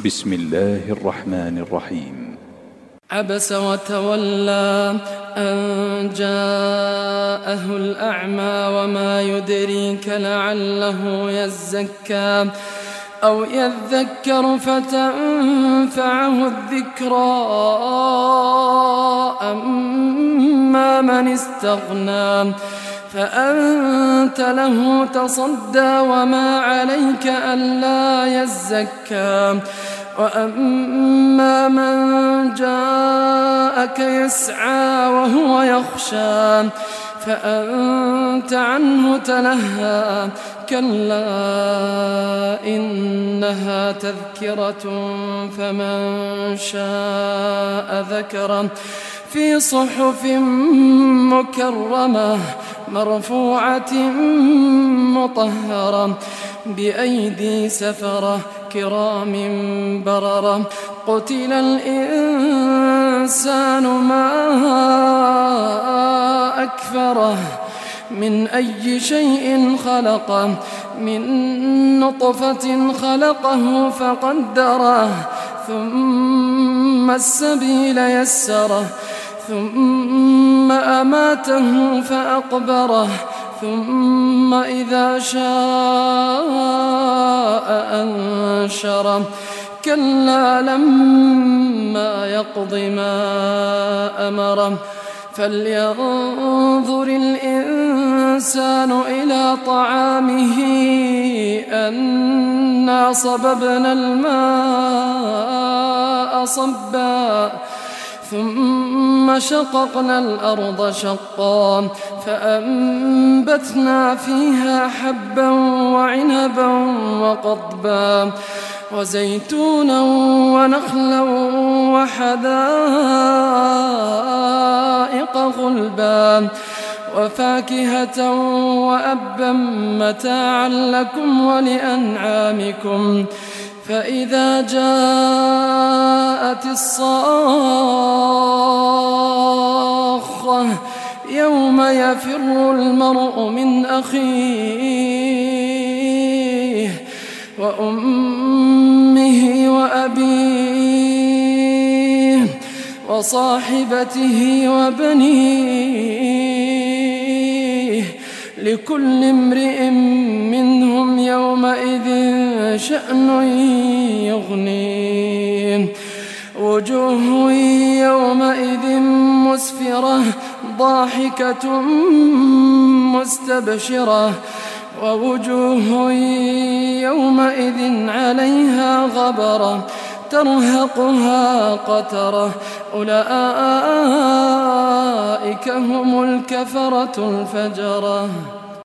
بسم الله الرحمن الرحيم. عبس وتولى أن جاءه الأعمى وما يدريك لعله يزكى أو يذكر فتنفعه الذكرى أما من استغنى فأنت له تصدى وما عليك ألا يزكى وأما من جاءك يسعى وهو يخشى فأنت عنه تلهى كلا إنها تذكرة فمن شاء ذكره في صحف مكرمة مرفوعة مطهرة بأيدي سفرة كرام بررة قتل الإنسان ما أكفره من أي شيء خلقه من نطفة خلقه فقدره ثم السبيل يسره ثم أماته فأقبره ثم إذا شاء أنشره كلا لما يقض ما أمره فلينظر الإنسان إلى طعامه أنا صببنا الماء صبا ثم شققنا الأرض شقا فأنبتنا فيها حبا وعنبا وقضبا وزيتونا ونخلا وحدائق غلبا وفاكهة وأبا متاعا لكم ولأنعامكم فإذا جاءت الصاخة يوم يفر المرء من أخيه وأمه وأبيه وصاحبته وبنيه لكل امرئ منهم يومئذ شأن يغنيه وجوه يومئذ مسفرة ضاحكة مستبشرة ووجوه يومئذ عليها غبرة ترهقها قترة أولئك هم الكفرة الفجرة.